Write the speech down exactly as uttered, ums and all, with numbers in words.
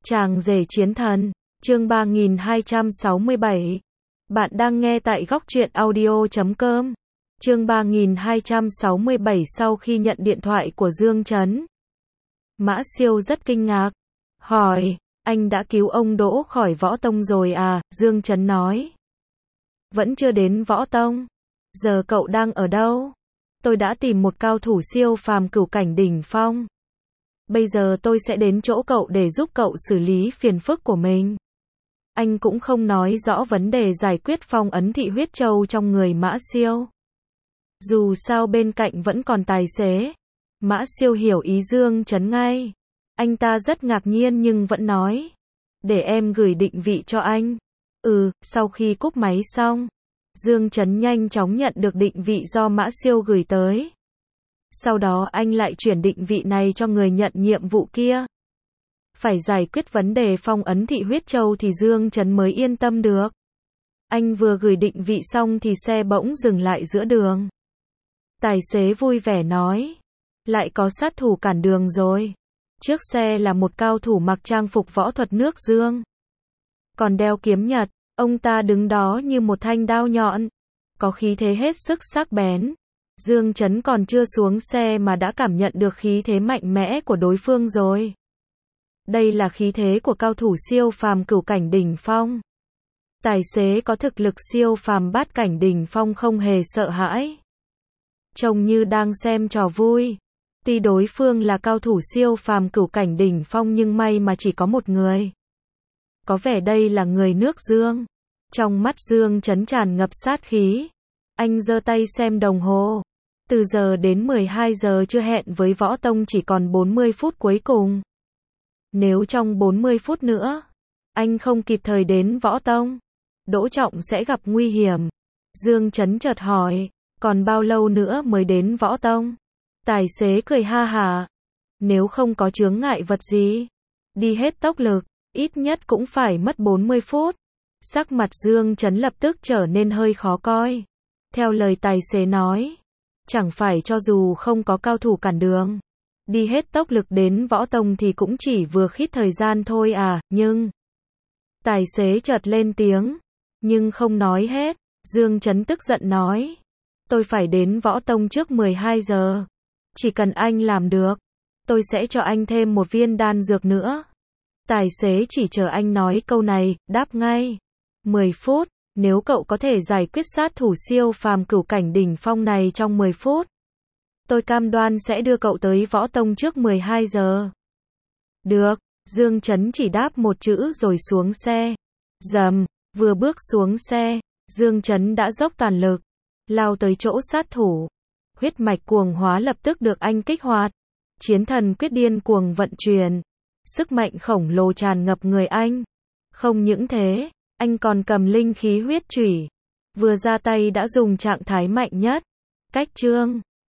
Chàng rể chiến thần, chương ba nghìn hai trăm sáu mươi bảy. Bạn đang nghe tại góc truyện audio chấm com. Chương ba nghìn hai trăm sáu mươi bảy. Sau khi nhận điện thoại của Dương Chấn, Mã Siêu rất kinh ngạc, hỏi, anh đã cứu ông Đỗ khỏi Võ Tông rồi à? Dương Chấn nói, vẫn chưa đến Võ Tông. Giờ cậu đang ở đâu? Tôi đã tìm một cao thủ siêu phàm cửu cảnh đỉnh phong. Bây giờ tôi sẽ đến chỗ cậu để giúp cậu xử lý phiền phức của mình. Anh cũng không nói rõ vấn đề giải quyết phong ấn thị huyết châu trong người Mã Siêu. Dù sao bên cạnh vẫn còn tài xế. Mã Siêu hiểu ý Dương Chấn ngay. Anh ta rất ngạc nhiên nhưng vẫn nói, để em gửi định vị cho anh. Ừ, sau khi cúp máy xong, Dương Chấn nhanh chóng nhận được định vị do Mã Siêu gửi tới. Sau đó anh lại chuyển định vị này cho người nhận nhiệm vụ kia. Phải giải quyết vấn đề phong ấn thị huyết châu thì Dương Chấn mới yên tâm được. Anh vừa gửi định vị xong thì xe bỗng dừng lại giữa đường. Tài xế vui vẻ nói, lại có sát thủ cản đường rồi. Trước xe là một cao thủ mặc trang phục võ thuật nước Dương, còn đeo kiếm nhật. Ông ta đứng đó như một thanh đao nhọn, có khí thế hết sức sắc bén. Dương Chấn còn chưa xuống xe mà đã cảm nhận được khí thế mạnh mẽ của đối phương rồi. Đây là khí thế của cao thủ siêu phàm cửu cảnh đỉnh phong. Tài xế có thực lực siêu phàm bát cảnh đỉnh phong không hề sợ hãi, trông như đang xem trò vui. Tuy đối phương là cao thủ siêu phàm cửu cảnh đỉnh phong nhưng may mà chỉ có một người. Có vẻ đây là người nước Dương. Trong mắt Dương Chấn tràn ngập sát khí. Anh giơ tay xem đồng hồ. Từ giờ đến mười hai giờ chưa hẹn với Võ Tông chỉ còn bốn mươi phút cuối cùng. Nếu trong bốn mươi phút nữa, anh không kịp thời đến Võ Tông, Đỗ Trọng sẽ gặp nguy hiểm. Dương Chấn chợt hỏi, còn bao lâu nữa mới đến Võ Tông? Tài xế cười ha hả. Nếu không có chướng ngại vật gì, đi hết tốc lực, ít nhất cũng phải mất bốn mươi phút. Sắc mặt Dương Chấn lập tức trở nên hơi khó coi. Theo lời tài xế nói, chẳng phải cho dù không có cao thủ cản đường, đi hết tốc lực đến Võ Tông thì cũng chỉ vừa khít thời gian thôi à, nhưng... Tài xế chợt lên tiếng, nhưng không nói hết. Dương Chấn tức giận nói, tôi phải đến Võ Tông trước mười hai giờ. Chỉ cần anh làm được, tôi sẽ cho anh thêm một viên đan dược nữa. Tài xế chỉ chờ anh nói câu này, đáp ngay. mười phút, nếu cậu có thể giải quyết sát thủ siêu phàm cửu cảnh đỉnh phong này trong mười phút, tôi cam đoan sẽ đưa cậu tới Võ Tông trước mười hai giờ. Được, Dương Chấn chỉ đáp một chữ rồi xuống xe. Dầm, vừa bước xuống xe, Dương Chấn đã dốc toàn lực, lao tới chỗ sát thủ. Huyết mạch cuồng hóa lập tức được anh kích hoạt. Chiến thần quyết điên cuồng vận chuyển. Sức mạnh khổng lồ tràn ngập người anh. Không những thế, anh còn cầm linh khí huyết chủy. Vừa ra tay đã dùng trạng thái mạnh nhất. Cách chương